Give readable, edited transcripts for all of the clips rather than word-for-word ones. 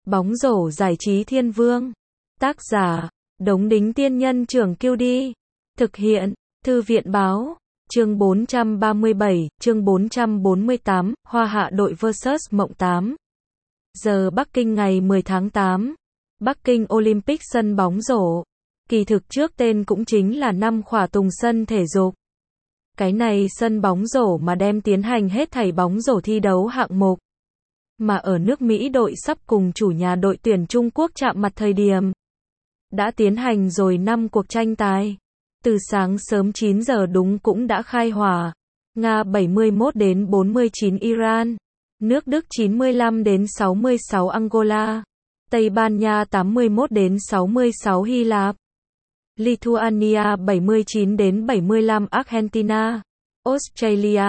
Bóng rổ giải trí thiên vương. Tác giả, Đống Đính Tiên Nhân Trưởng Kiêu Đi. Thực hiện, Thư viện Báo. Chương 437, chương 448, Hoa Hạ đội vs Mộng 8. Giờ Bắc Kinh ngày 10 tháng 8. Bắc Kinh Olympic sân bóng rổ. Kỳ thực trước tên cũng chính là Năm Khỏa Tùng sân thể dục. Cái này sân bóng rổ mà đem tiến hành hết thảy bóng rổ thi đấu hạng mục. Mà ở nước Mỹ đội sắp cùng chủ nhà đội tuyển Trung Quốc chạm mặt thời điểm. Đã tiến hành rồi 5 cuộc tranh tài. Từ sáng sớm 9 giờ đúng cũng đã khai hỏa. Nga 71-49 Iran. Nước Đức 95-66 Angola. Tây Ban Nha 81-66 Hy Lạp. Lithuania 79-75 Argentina. Australia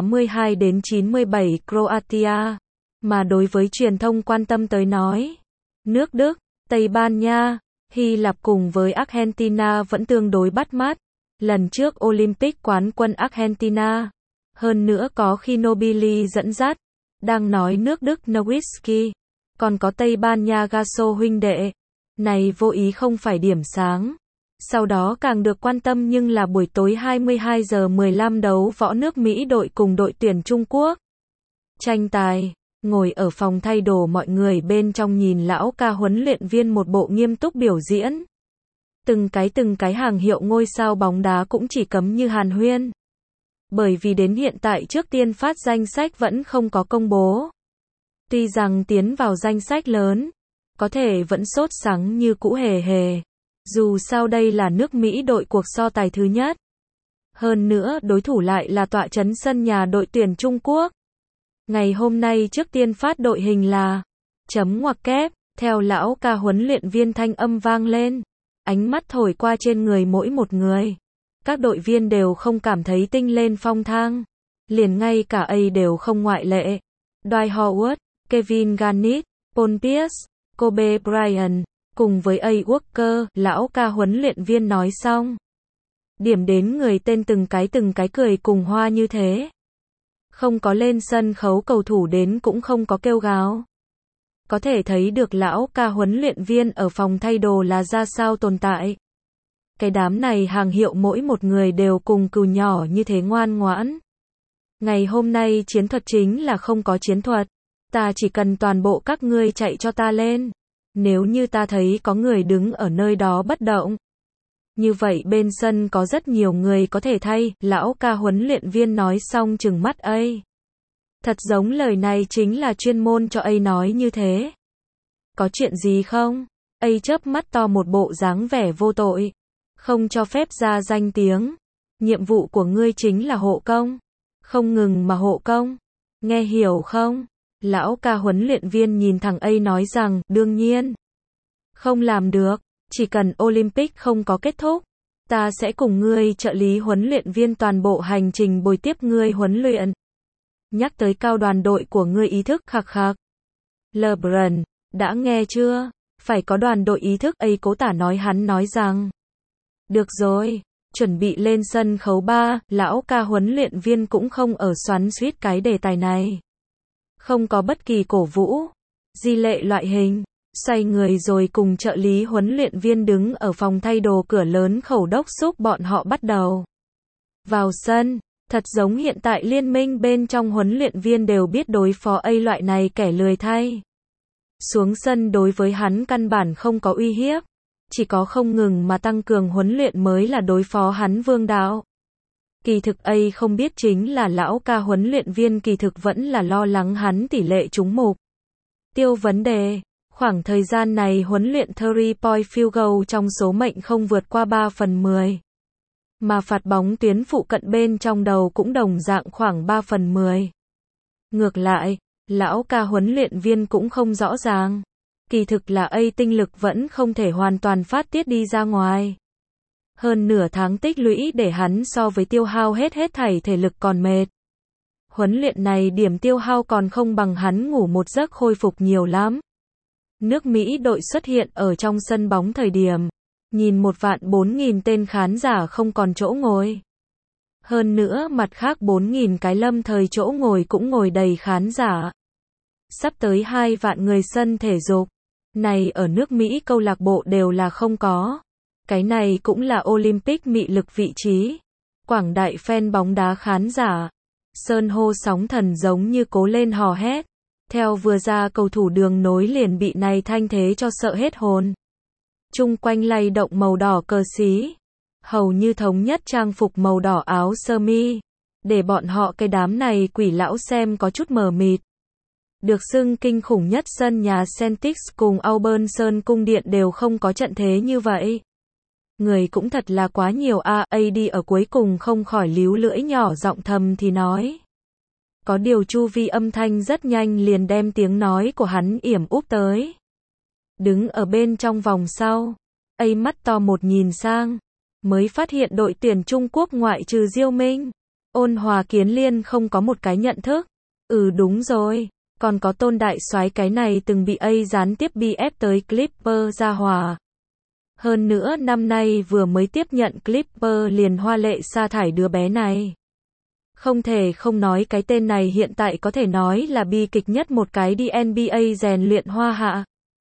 82-97 Croatia. Mà đối với truyền thông quan tâm tới nói, nước Đức, Tây Ban Nha, Hy Lạp cùng với Argentina vẫn tương đối bắt mắt. Lần trước Olympic quán quân Argentina. Hơn nữa có khi Nobili dẫn dắt. Đang nói nước Đức Nowitzki. Còn có Tây Ban Nha Gasso huynh đệ. Này vô ý không phải điểm sáng. Sau đó càng được quan tâm nhưng là buổi tối 22 giờ 15 đấu võ nước Mỹ đội cùng đội tuyển Trung Quốc. Tranh tài. Ngồi ở phòng thay đồ mọi người bên trong nhìn lão ca huấn luyện viên một bộ nghiêm túc biểu diễn. Từng cái hàng hiệu ngôi sao bóng đá cũng chỉ cấm như hàn huyên. Bởi vì đến hiện tại trước tiên phát danh sách vẫn không có công bố. Tuy rằng tiến vào danh sách lớn, có thể vẫn sốt sắng như cũ hề hề. Dù sao đây là nước Mỹ đội cuộc so tài thứ nhất. Hơn nữa đối thủ lại là tọa trấn sân nhà đội tuyển Trung Quốc. Ngày hôm nay trước tiên phát đội hình là chấm ngoặc kép, theo lão ca huấn luyện viên thanh âm vang lên. Ánh mắt thổi qua trên người mỗi một người. Các đội viên đều không cảm thấy tinh lên phong thang. Liền ngay cả A đều không ngoại lệ. Dwight Howard, Kevin Garnett, Paul Pierce, Kobe Bryant, cùng với A. Walker, lão ca huấn luyện viên nói xong. Điểm đến người tên từng cái cười cùng hoa như thế. Không có lên sân khấu cầu thủ đến cũng không có kêu gào. Có thể thấy được lão ca huấn luyện viên ở phòng thay đồ là ra sao tồn tại. Cái đám này hàng hiệu mỗi một người đều cùng cừu nhỏ như thế ngoan ngoãn. Ngày hôm nay chiến thuật chính là không có chiến thuật. Ta chỉ cần toàn bộ các ngươi chạy cho ta lên. Nếu như ta thấy có người đứng ở nơi đó bất động. Như vậy bên sân có rất nhiều người có thể thay, lão ca huấn luyện viên nói xong trừng mắt A. Thật giống lời này chính là chuyên môn cho A nói như thế. Có chuyện gì không? A chớp mắt to một bộ dáng vẻ vô tội. Không cho phép ra danh tiếng. Nhiệm vụ của ngươi chính là hộ công. Không ngừng mà hộ công. Nghe hiểu không? Lão ca huấn luyện viên nhìn thằng A nói rằng, đương nhiên. Không làm được. Chỉ cần Olympic không có kết thúc, ta sẽ cùng ngươi trợ lý huấn luyện viên toàn bộ hành trình bồi tiếp ngươi huấn luyện. Nhắc tới cao đoàn đội của ngươi ý thức khạc khạc. LeBron, đã nghe chưa? Phải có đoàn đội ý thức. A cố tả nói hắn nói rằng. Được rồi, chuẩn bị lên sân khấu 3, lão ca huấn luyện viên cũng không ở xoắn xuýt cái đề tài này. Không có bất kỳ cổ vũ, di lệ loại hình. Xoay người rồi cùng trợ lý huấn luyện viên đứng ở phòng thay đồ cửa lớn khẩu đốc xúc bọn họ bắt đầu. Vào sân, thật giống hiện tại liên minh bên trong huấn luyện viên đều biết đối phó A loại này kẻ lười thay. Xuống sân đối với hắn căn bản không có uy hiếp. Chỉ có không ngừng mà tăng cường huấn luyện mới là đối phó hắn vương đạo. Kỳ thực A không biết chính là lão ca huấn luyện viên kỳ thực vẫn là lo lắng hắn tỷ lệ trúng mục tiêu vấn đề. Khoảng thời gian này huấn luyện 3-point field goal trong số mệnh không vượt qua 3/10. Mà phạt bóng tuyến phụ cận bên trong đầu cũng đồng dạng khoảng 3/10. Ngược lại, lão ca huấn luyện viên cũng không rõ ràng. Kỳ thực là A tinh lực vẫn không thể hoàn toàn phát tiết đi ra ngoài. Hơn nửa tháng tích lũy để hắn so với tiêu hao hết thảy thể lực còn mệt. Huấn luyện này điểm tiêu hao còn không bằng hắn ngủ một giấc khôi phục nhiều lắm. Nước Mỹ đội xuất hiện ở trong sân bóng thời điểm, nhìn 1.400.000 tên khán giả không còn chỗ ngồi. Hơn nữa mặt khác 4.000 cái lâm thời chỗ ngồi cũng ngồi đầy khán giả. Sắp tới 2 vạn người sân thể dục. Này ở nước Mỹ câu lạc bộ đều là không có. Cái này cũng là Olympic mị lực vị trí. Quảng đại fan bóng đá khán giả. Sơn hô sóng thần giống như cố lên hò hét. Theo vừa ra cầu thủ đường nối liền bị này thanh thế cho sợ hết hồn. Chung quanh lay động màu đỏ cờ xí. Hầu như thống nhất trang phục màu đỏ áo sơ mi. Để bọn họ cái đám này quỷ lão xem có chút mờ mịt. Được xưng kinh khủng nhất sân nhà Celtics cùng Auburn Sơn cung điện đều không có trận thế như vậy. Người cũng thật là quá nhiều AD ở cuối cùng không khỏi líu lưỡi nhỏ giọng thầm thì nói. Có điều chu vi âm thanh rất nhanh liền đem tiếng nói của hắn yểm úp tới. Đứng ở bên trong vòng sau, mắt to một nhìn sang, mới phát hiện đội tuyển Trung Quốc ngoại trừ Diêu Minh, Ôn Hòa Kiến Liên không có một cái nhận thức. Đúng rồi, còn có Tôn Đại Soái cái này từng bị gián tiếp bi ép tới Clipper ra hòa. Hơn nữa năm nay vừa mới tiếp nhận Clipper liền hoa lệ sa thải đứa bé này. Không thể không nói cái tên này hiện tại có thể nói là bi kịch nhất một cái đi NBA rèn luyện hoa hạ.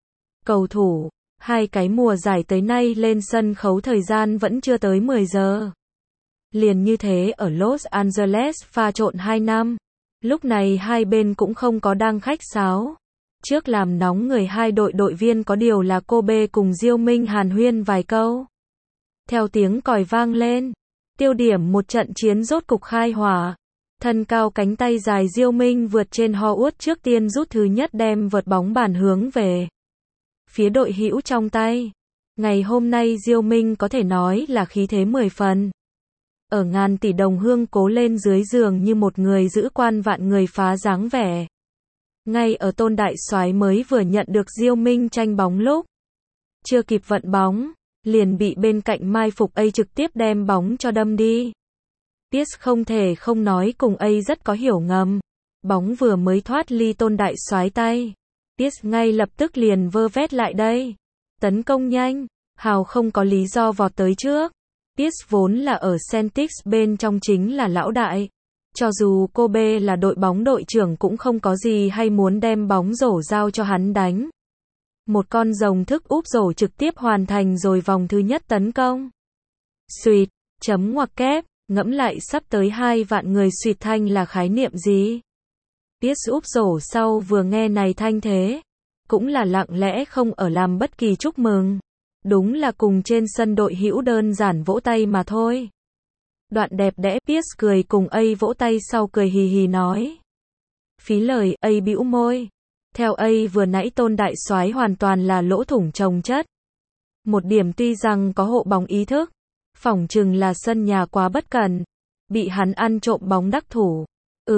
Cầu thủ, 2 cái mùa giải tới nay lên sân khấu thời gian vẫn chưa tới 10 giờ. Liền như thế ở Los Angeles pha trộn 2 năm. Lúc này hai bên cũng không có đang khách sáo. Trước làm nóng người hai đội viên có điều là Kobe cùng Diêu Minh hàn huyên vài câu. Theo tiếng còi vang lên, tiêu điểm một trận chiến rốt cục khai hỏa. Thân cao cánh tay dài Diêu Minh vượt trên Howard trước tiên rút thứ nhất đem vợt bóng bàn hướng về phía đội hữu trong tay. Ngày hôm nay Diêu Minh có thể nói là khí thế 10 phần. Ở ngàn tỷ đồng hương cố lên dưới giường như một người giữ quan vạn người phá dáng vẻ. Ngay ở Tôn Đại Soái mới vừa nhận được Diêu Minh tranh bóng lúc chưa kịp vận bóng, liền bị bên cạnh mai phục trực tiếp đem bóng cho đâm đi. Pierce không thể không nói cùng rất có hiểu ngầm. Bóng vừa mới thoát ly Tôn Đại Soái tay, Pierce ngay lập tức liền vơ vét lại đây. Tấn công nhanh, hào không có lý do vọt tới trước. Pierce vốn là ở Celtics bên trong chính là lão đại. Cho dù Kobe là đội bóng đội trưởng cũng không có gì hay muốn đem bóng rổ giao cho hắn đánh. Một con rồng thức úp rổ trực tiếp hoàn thành rồi vòng thứ nhất tấn công. Suýt, chấm ngoặc kép, ngẫm lại sắp tới 2 vạn người suýt thanh là khái niệm gì? Pierce úp rổ sau vừa nghe này thanh thế, cũng là lặng lẽ không ở làm bất kỳ chúc mừng. Đúng là cùng trên sân đội hữu đơn giản vỗ tay mà thôi. Đoạn đẹp đẽ Pierce cười cùng vỗ tay sau cười hì hì nói. Phí lời, bĩu môi. Theo vừa nãy Tôn Đại Soái hoàn toàn là lỗ thủng chồng chất. Một điểm tuy rằng có hộ bóng ý thức, phỏng chừng là sân nhà quá bất cẩn, bị hắn ăn trộm bóng đắc thủ.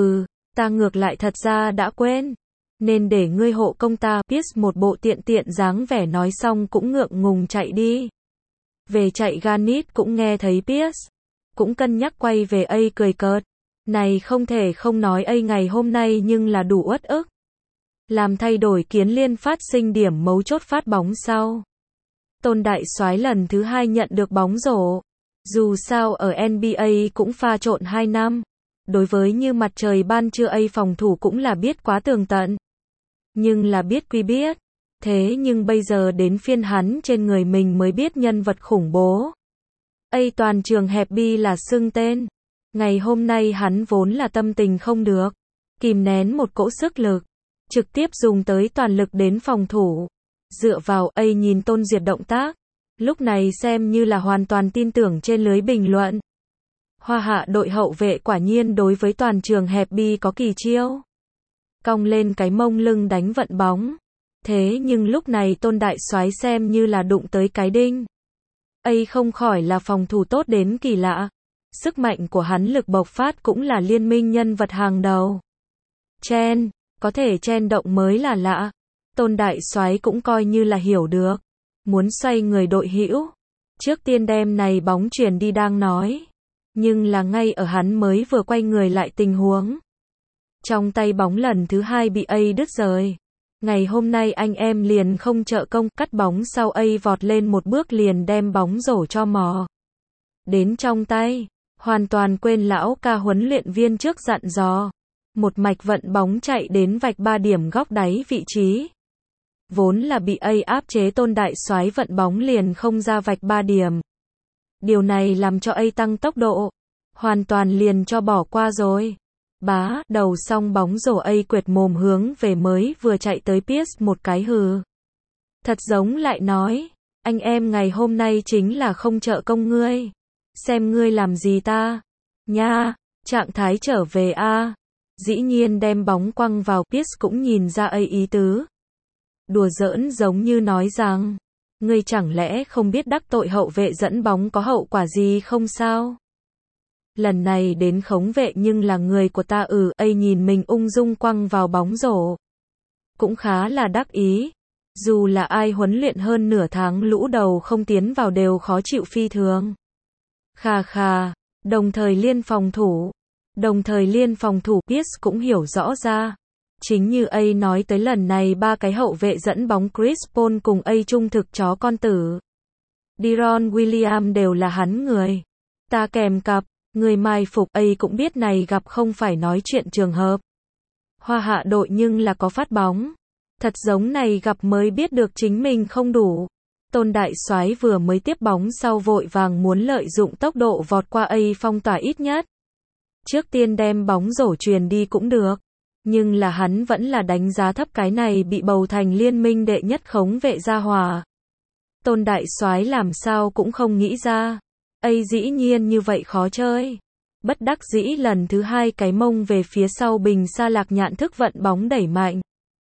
Ta ngược lại thật ra đã quên. Nên để ngươi hộ công ta. Pierce một bộ tiện dáng vẻ nói xong cũng ngượng ngùng chạy đi. Về chạy Garnett cũng nghe thấy Pierce cũng cân nhắc quay về cười cợt. Này không thể không nói ngày hôm nay nhưng là đủ uất ức. Làm thay đổi Kiến Liên phát sinh điểm mấu chốt phát bóng sau. Tôn Đại Soái lần thứ 2 nhận được bóng rổ. Dù sao ở NBA cũng pha trộn 2 năm. Đối với như mặt trời ban trưa phòng thủ cũng là biết quá tường tận. Nhưng là biết quy biết. Thế nhưng bây giờ đến phiên hắn trên người mình mới biết nhân vật khủng bố. Toàn trường hẹp bi là xưng tên. Ngày hôm nay hắn vốn là tâm tình không được. Kìm nén một cỗ sức lực. Trực tiếp dùng tới toàn lực đến phòng thủ. Dựa vào nhìn Tôn Duyệt động tác. Lúc này xem như là hoàn toàn tin tưởng trên lưới bình luận. Hoa hạ đội hậu vệ quả nhiên đối với toàn trường hẹp bi có kỳ chiêu. Cong lên cái mông lưng đánh vận bóng. Thế nhưng lúc này Tôn Đại Soái xem như là đụng tới cái đinh. Không khỏi là phòng thủ tốt đến kỳ lạ. Sức mạnh của hắn lực bộc phát cũng là liên minh nhân vật hàng đầu. Chen, có thể chen động mới là lạ. Tôn Đại Soái cũng coi như là hiểu được. Muốn xoay người đội hữu. Trước tiên đem này bóng chuyển đi đang nói. Nhưng là ngay ở hắn mới vừa quay người lại tình huống. Trong tay bóng lần thứ 2 bị đứt rời. Ngày hôm nay anh em liền không trợ công, cắt bóng sau vọt lên một bước liền đem bóng rổ cho mò đến trong tay, hoàn toàn quên lão ca huấn luyện viên trước dặn dò. Một mạch vận bóng chạy đến vạch 3 điểm góc đáy vị trí. Vốn là bị A áp chế tôn đại soái vận bóng liền không ra vạch 3 điểm. Điều này làm cho A tăng tốc độ. Hoàn toàn liền cho bỏ qua rồi. Bá, đầu xong bóng rổ A quệt mồm hướng về mới vừa chạy tới Pierce một cái hừ. Thật giống lại nói, anh em ngày hôm nay chính là không trợ công ngươi. Xem ngươi làm gì ta. Nha, trạng thái trở về a. Dĩ nhiên đem bóng quăng vào, Pierce cũng nhìn ra A ý tứ. Đùa giỡn giống như nói rằng, ngươi chẳng lẽ không biết đắc tội hậu vệ dẫn bóng có hậu quả gì không sao? Lần này đến khống vệ nhưng là người của ta. A nhìn mình ung dung quăng vào bóng rổ. Cũng khá là đắc ý. Dù là ai huấn luyện hơn nửa tháng lũ đầu không tiến vào đều khó chịu phi thường. Khà khà, đồng thời liên phòng thủ Pierce cũng hiểu rõ ra. Chính như A nói tới lần này ba cái hậu vệ dẫn bóng Chris Paul cùng A trung thực chó con tử. Deron Williams đều là hắn người. Ta kèm cặp, người mai phục. A cũng biết này gặp không phải nói chuyện trường hợp. Hoa hạ đội nhưng là có phát bóng. Thật giống này gặp mới biết được chính mình không đủ. Tôn đại soái vừa mới tiếp bóng sau vội vàng muốn lợi dụng tốc độ vọt qua A phong tỏa ít nhất. Trước tiên đem bóng rổ truyền đi cũng được. Nhưng là hắn vẫn là đánh giá thấp cái này bị bầu thành liên minh đệ nhất khống vệ gia hỏa. Tôn đại soái làm sao cũng không nghĩ ra. A dĩ nhiên như vậy khó chơi. Bất đắc dĩ lần thứ hai cái mông về phía sau bình xa Lạc Nhạn thức vận bóng đẩy mạnh.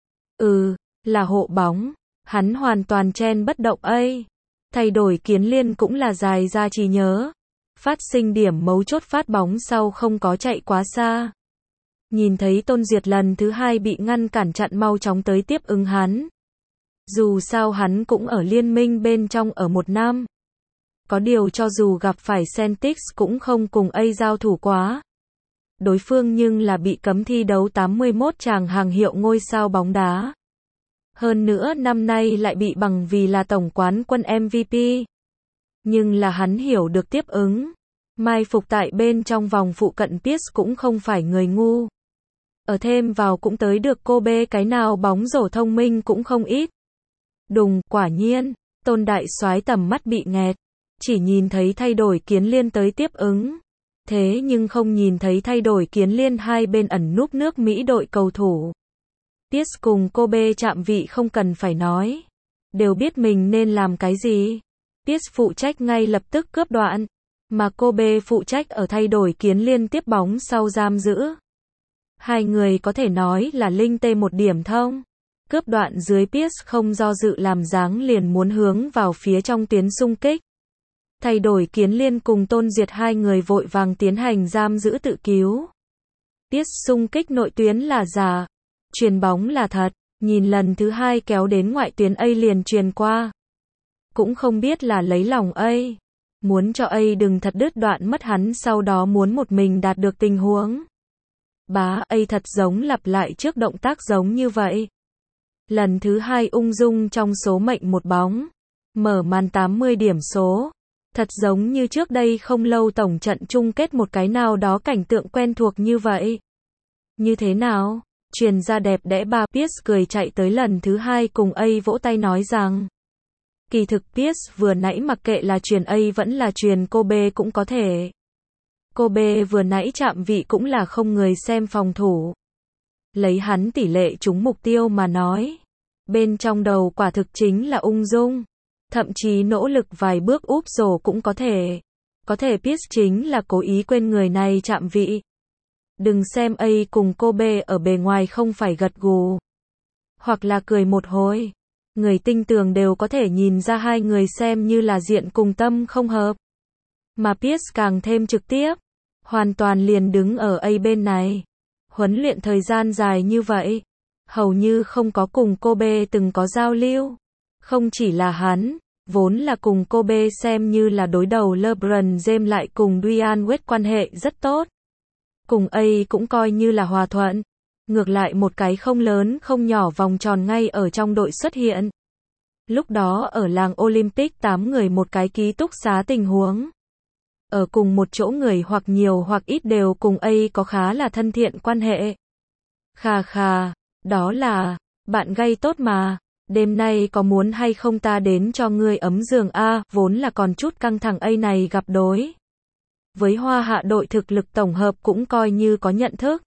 Là hộ bóng. Hắn hoàn toàn chen bất động A. Thay đổi Kiến Liên cũng là dài ra trí nhớ. Phát sinh điểm mấu chốt phát bóng sau không có chạy quá xa. Nhìn thấy Tôn Duyệt lần thứ hai bị ngăn cản chặn mau chóng tới tiếp ứng hắn. Dù sao hắn cũng ở liên minh bên trong ở một năm. Có điều cho dù gặp phải Celtics cũng không cùng A giao thủ quá. Đối phương nhưng là bị cấm thi đấu 81 chàng hàng hiệu ngôi sao bóng đá. Hơn nữa năm nay lại bị bằng vì là tổng quán quân MVP. Nhưng là hắn hiểu được tiếp ứng. Mai phục tại bên trong vòng phụ cận Pierce cũng không phải người ngu. Ở thêm vào cũng tới được cô bê cái nào bóng rổ thông minh cũng không ít. Đùng, quả nhiên, Tôn đại soái tầm mắt bị nghẹt. Chỉ nhìn thấy thay đổi Kiến Liên tới tiếp ứng. Thế nhưng không nhìn thấy thay đổi Kiến Liên hai bên ẩn núp nước Mỹ đội cầu thủ. Pierce cùng Kobe chạm vị không cần phải nói. Đều biết mình nên làm cái gì. Pierce phụ trách ngay lập tức cướp đoạn. Mà Kobe phụ trách ở thay đổi Kiến Liên tiếp bóng sau giam giữ. Hai người có thể nói là linh tê một điểm thông. Cướp đoạn dưới Pierce không do dự làm dáng liền muốn hướng vào phía trong tuyến xung kích. Thay đổi Kiến Liên cùng Tôn Duyệt hai người vội vàng tiến hành giam giữ tự cứu. Pierce xung kích nội tuyến là giả. Truyền bóng là thật. Nhìn lần thứ hai kéo đến ngoại tuyến A liền truyền qua. Cũng không biết là lấy lòng A. Muốn cho A đừng thật đứt đoạn mất hắn sau đó muốn một mình đạt được tình huống. Bá A thật giống lặp lại trước động tác giống như vậy. Lần thứ hai ung dung trong số mệnh một bóng. Mở màn 80 điểm số. Thật giống như trước đây không lâu tổng trận chung kết một cái nào đó cảnh tượng quen thuộc như vậy. Như thế nào? Truyền ra đẹp đẽ ba. Pierce cười chạy tới lần thứ hai cùng A vỗ tay nói rằng. Kỳ thực Pierce vừa nãy mặc kệ là truyền A vẫn là truyền Kobe cũng có thể. Kobe vừa nãy chạm vị cũng là không người xem phòng thủ. Lấy hắn tỷ lệ trúng mục tiêu mà nói. Bên trong đầu quả thực chính là ung dung. Thậm chí nỗ lực vài bước úp rổ cũng có thể. Có thể Pierce chính là cố ý quên người này chạm vị. Đừng xem A cùng Kobe ở bề ngoài không phải gật gù. Hoặc là cười một hồi. Người tinh tường đều có thể nhìn ra hai người xem như là diện cùng tâm không hợp. Mà Pierce càng thêm trực tiếp. Hoàn toàn liền đứng ở A bên này. Huấn luyện thời gian dài như vậy. Hầu như không có cùng Kobe từng có giao lưu. Không chỉ là hắn. Vốn là cùng Kobe xem như là đối đầu LeBron James lại cùng Dwyane Wade quan hệ rất tốt. Cùng A cũng coi như là hòa thuận. Ngược lại một cái không lớn không nhỏ vòng tròn ngay ở trong đội xuất hiện. Lúc đó ở làng Olympic 8 người một cái ký túc xá tình huống. Ở cùng một chỗ người hoặc nhiều hoặc ít đều cùng A có khá là thân thiện quan hệ. Khà khà, đó là, bạn gay tốt mà. Đêm nay có muốn hay không ta đến cho ngươi ấm giường a, vốn là còn chút căng thẳng ấy này gặp đối. Với Hoa Hạ đội thực lực tổng hợp cũng coi như có nhận thức.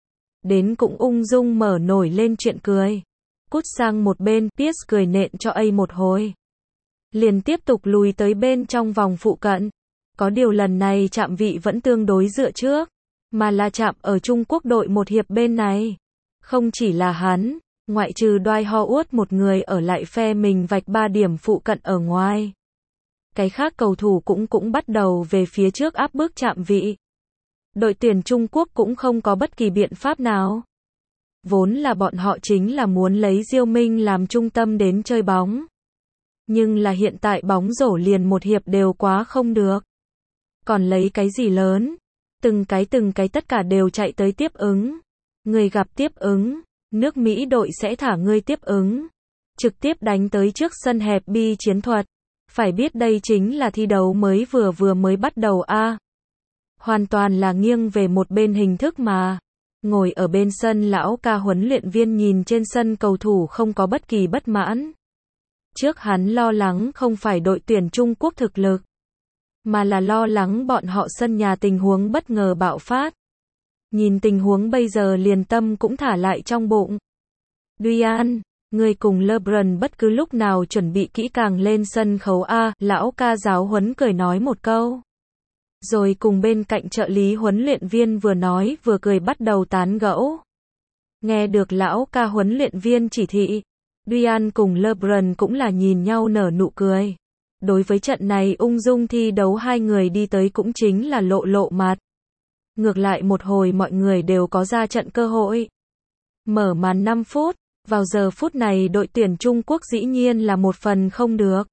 Đến cũng ung dung mở nổi lên chuyện cười. Cút sang một bên, Pierce cười nện cho A một hồi. Liền tiếp tục lùi tới bên trong vòng phụ cận. Có điều lần này chạm vị vẫn tương đối dựa trước, mà là chạm ở Trung Quốc đội một hiệp bên này. Không chỉ là hắn, ngoại trừ Dwight Howard một người ở lại phe mình vạch 3 điểm phụ cận ở ngoài. Cái khác cầu thủ cũng bắt đầu về phía trước áp bức chạm vị. Đội tuyển Trung Quốc cũng không có bất kỳ biện pháp nào. Vốn là bọn họ chính là muốn lấy Diêu Minh làm trung tâm đến chơi bóng. Nhưng là hiện tại bóng rổ liền một hiệp đều quá không được. Còn lấy cái gì lớn? Từng cái tất cả đều chạy tới tiếp ứng. Người gặp tiếp ứng, nước Mỹ đội sẽ thả ngươi tiếp ứng. Trực tiếp đánh tới trước sân hẹp bi chiến thuật. Phải biết đây chính là thi đấu vừa mới bắt đầu a. Hoàn toàn là nghiêng về một bên hình thức mà. Ngồi ở bên sân lão ca huấn luyện viên nhìn trên sân cầu thủ không có bất kỳ bất mãn. Trước hắn lo lắng không phải đội tuyển Trung Quốc thực lực, mà là lo lắng bọn họ sân nhà tình huống bất ngờ bạo phát. Nhìn tình huống bây giờ liền tâm cũng thả lại trong bụng. Duyan, người cùng LeBron bất cứ lúc nào chuẩn bị kỹ càng lên sân khấu a, lão ca giáo huấn cười nói một câu. Rồi cùng bên cạnh trợ lý huấn luyện viên vừa nói vừa cười bắt đầu tán gẫu. Nghe được lão ca huấn luyện viên chỉ thị, Duyan cùng LeBron cũng là nhìn nhau nở nụ cười. Đối với trận này ung dung thi đấu hai người đi tới cũng chính là lộ mặt. Ngược lại một hồi mọi người đều có ra trận cơ hội. Mở màn 5 phút, vào giờ phút này đội tuyển Trung Quốc dĩ nhiên là một phần không được.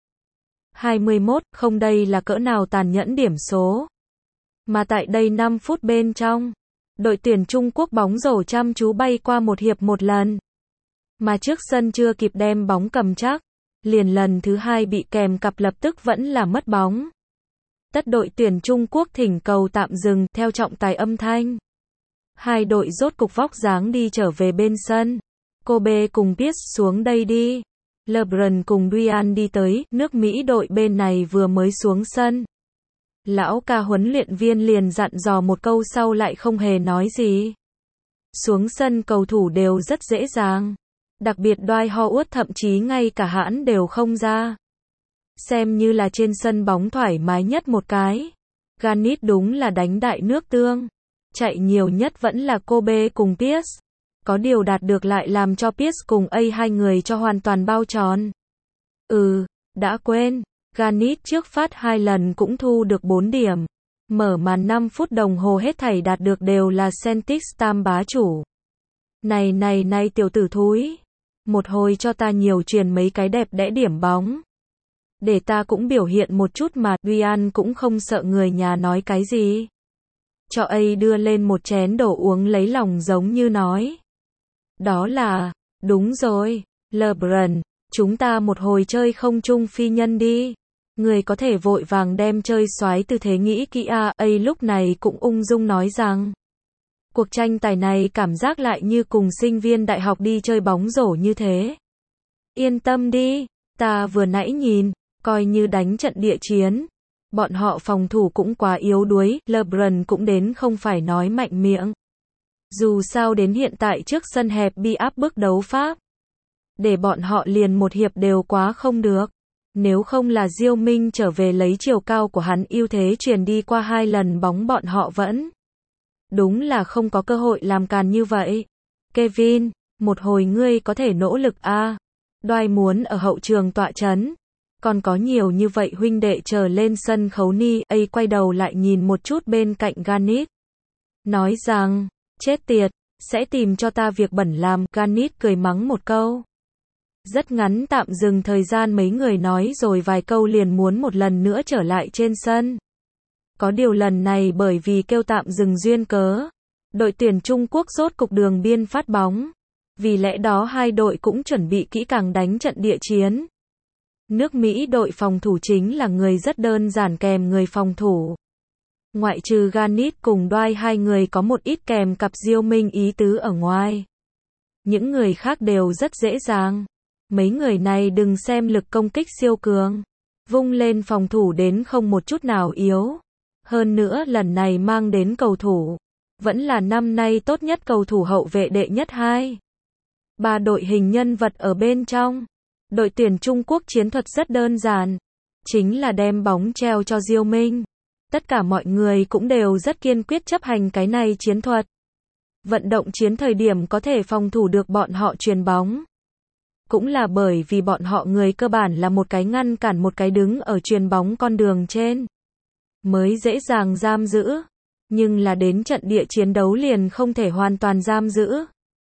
21, không đây là cỡ nào tàn nhẫn điểm số. Mà tại đây 5 phút bên trong, đội tuyển Trung Quốc bóng rổ chăm chú bay qua một hiệp một lần. Mà trước sân chưa kịp đem bóng cầm chắc, liền lần thứ hai bị kèm cặp lập tức vẫn là mất bóng. Tất đội tuyển Trung Quốc thỉnh cầu tạm dừng theo trọng tài âm thanh. Hai đội rốt cục vóc dáng đi trở về bên sân. Kobe cùng Pierce xuống đây đi. LeBron cùng Duyan đi tới, nước Mỹ đội bên này vừa mới xuống sân. Lão ca huấn luyện viên liền dặn dò một câu sau lại không hề nói gì. Xuống sân cầu thủ đều rất dễ dàng. Đặc biệt Dwight Howard thậm chí ngay cả hãn đều không ra. Xem như là trên sân bóng thoải mái nhất một cái. Garnett đúng là đánh đại nước tương. Chạy nhiều nhất vẫn là Kobe cùng Pierce. Có điều đạt được lại làm cho Pierce cùng A hai người cho hoàn toàn bao tròn. Đã quên. Garnett trước phát 2 lần cũng thu được 4 điểm. Mở màn 5 phút đồng hồ hết thảy đạt được đều là Celtics tam bá chủ. Này tiểu tử thúi. Một hồi cho ta nhiều truyền mấy cái đẹp đẽ điểm bóng. Để ta cũng biểu hiện một chút mà. Duyan cũng không sợ người nhà nói cái gì. Cho A đưa lên một chén đồ uống lấy lòng giống như nói. Đó là, đúng rồi, LeBron, chúng ta một hồi chơi không trung phi nhân đi. Người có thể vội vàng đem chơi xoái tư thế nghĩ kỹ a. A lúc này cũng ung dung nói rằng. Cuộc tranh tài này cảm giác lại như cùng sinh viên đại học đi chơi bóng rổ như thế. Yên tâm đi, ta vừa nãy nhìn, coi như đánh trận địa chiến. Bọn họ phòng thủ cũng quá yếu đuối, LeBron cũng đến không phải nói mạnh miệng. Dù sao đến hiện tại trước sân hẹp bị áp bức đấu pháp. Để bọn họ liền một hiệp đều quá không được. Nếu không là Diêu Minh trở về lấy chiều cao của hắn ưu thế truyền đi qua 2 lần bóng bọn họ vẫn. Đúng là không có cơ hội làm càn như vậy. Kevin, một hồi ngươi có thể nỗ lực a. Đoài muốn ở hậu trường tọa chấn. Còn có nhiều như vậy huynh đệ chờ lên sân khấu ni. A quay đầu lại nhìn một chút bên cạnh Garnett. Nói rằng, chết tiệt, sẽ tìm cho ta việc bẩn làm. Garnett cười mắng một câu. Rất ngắn tạm dừng thời gian mấy người nói rồi vài câu liền muốn một lần nữa trở lại trên sân. Có điều lần này bởi vì kêu tạm dừng duyên cớ. Đội tuyển Trung Quốc rốt cục đường biên phát bóng. Vì lẽ đó hai đội cũng chuẩn bị kỹ càng đánh trận địa chiến. Nước Mỹ đội phòng thủ chính là người rất đơn giản kèm người phòng thủ. Ngoại trừ Garnett cùng Dwight hai người có một ít kèm cặp Diêu Minh ý tứ ở ngoài. Những người khác đều rất dễ dàng. Mấy người này đừng xem lực công kích siêu cường, vung lên phòng thủ đến không một chút nào yếu. Hơn nữa lần này mang đến cầu thủ, vẫn là năm nay tốt nhất cầu thủ hậu vệ đệ nhất 2. 3 đội hình nhân vật ở bên trong. Đội tuyển Trung Quốc chiến thuật rất đơn giản, chính là đem bóng treo cho Diêu Minh. Tất cả mọi người cũng đều rất kiên quyết chấp hành cái này chiến thuật. Vận động chiến thời điểm có thể phòng thủ được bọn họ chuyền bóng. Cũng là bởi vì bọn họ người cơ bản là một cái ngăn cản một cái đứng ở chuyền bóng con đường trên, mới dễ dàng giam giữ. Nhưng là đến trận địa chiến đấu liền không thể hoàn toàn giam giữ.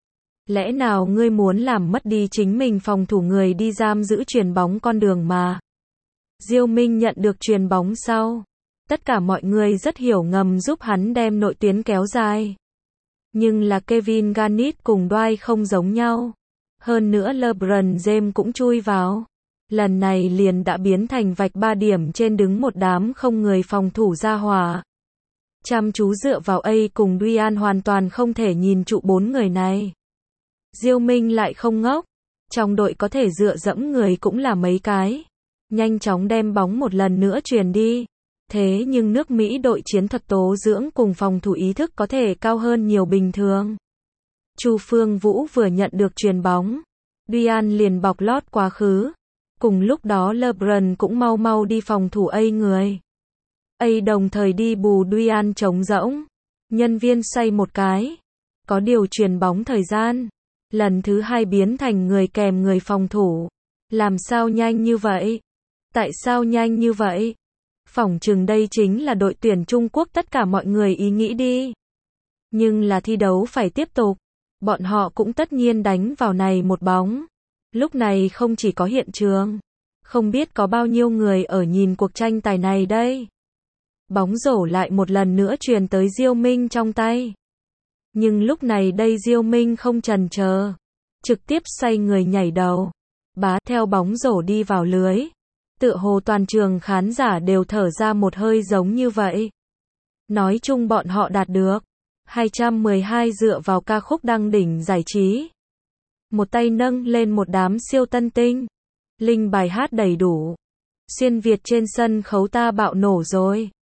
Lẽ nào ngươi muốn làm mất đi chính mình phòng thủ người đi giam giữ chuyền bóng con đường mà. Diêu Minh nhận được chuyền bóng sau, tất cả mọi người rất hiểu ngầm giúp hắn đem nội tuyến kéo dài. Nhưng là Kevin Garnett cùng Dwight không giống nhau. Hơn nữa LeBron James cũng chui vào. Lần này liền đã biến thành vạch 3 điểm trên đứng một đám không người phòng thủ ra hỏa. Chăm chú dựa vào A cùng Duyan hoàn toàn không thể nhìn trụ 4 người này. Diêu Minh lại không ngốc. Trong đội có thể dựa dẫm người cũng là mấy cái. Nhanh chóng đem bóng một lần nữa truyền đi. Thế nhưng nước Mỹ đội chiến thuật tố dưỡng cùng phòng thủ ý thức có thể cao hơn nhiều bình thường. Chu Phương Vũ vừa nhận được chuyền bóng, Duyan liền bọc lót quá khứ. Cùng lúc đó LeBron cũng mau mau đi phòng thủ A người. A đồng thời đi bù Duyan trống rỗng. Nhân viên say một cái. Có điều chuyền bóng thời gian. Lần thứ 2 biến thành người kèm người phòng thủ. Làm sao nhanh như vậy? Tại sao nhanh như vậy? Phỏng chừng đây chính là đội tuyển Trung Quốc tất cả mọi người ý nghĩ đi. Nhưng là thi đấu phải tiếp tục. Bọn họ cũng tất nhiên đánh vào này một bóng. Lúc này không chỉ có hiện trường. Không biết có bao nhiêu người ở nhìn cuộc tranh tài này đây. Bóng rổ lại một lần nữa truyền tới Diêu Minh trong tay. Nhưng lúc này đây Diêu Minh không chần chờ. Trực tiếp xoay người nhảy đầu. Bá theo bóng rổ đi vào lưới. Tựa hồ toàn trường khán giả đều thở ra một hơi giống như vậy. Nói chung bọn họ đạt được 212 dựa vào ca khúc đăng đỉnh giải trí. Một tay nâng lên một đám siêu tân tinh. Linh bài hát đầy đủ. Xuyên Việt trên sân khấu ta bạo nổ rồi.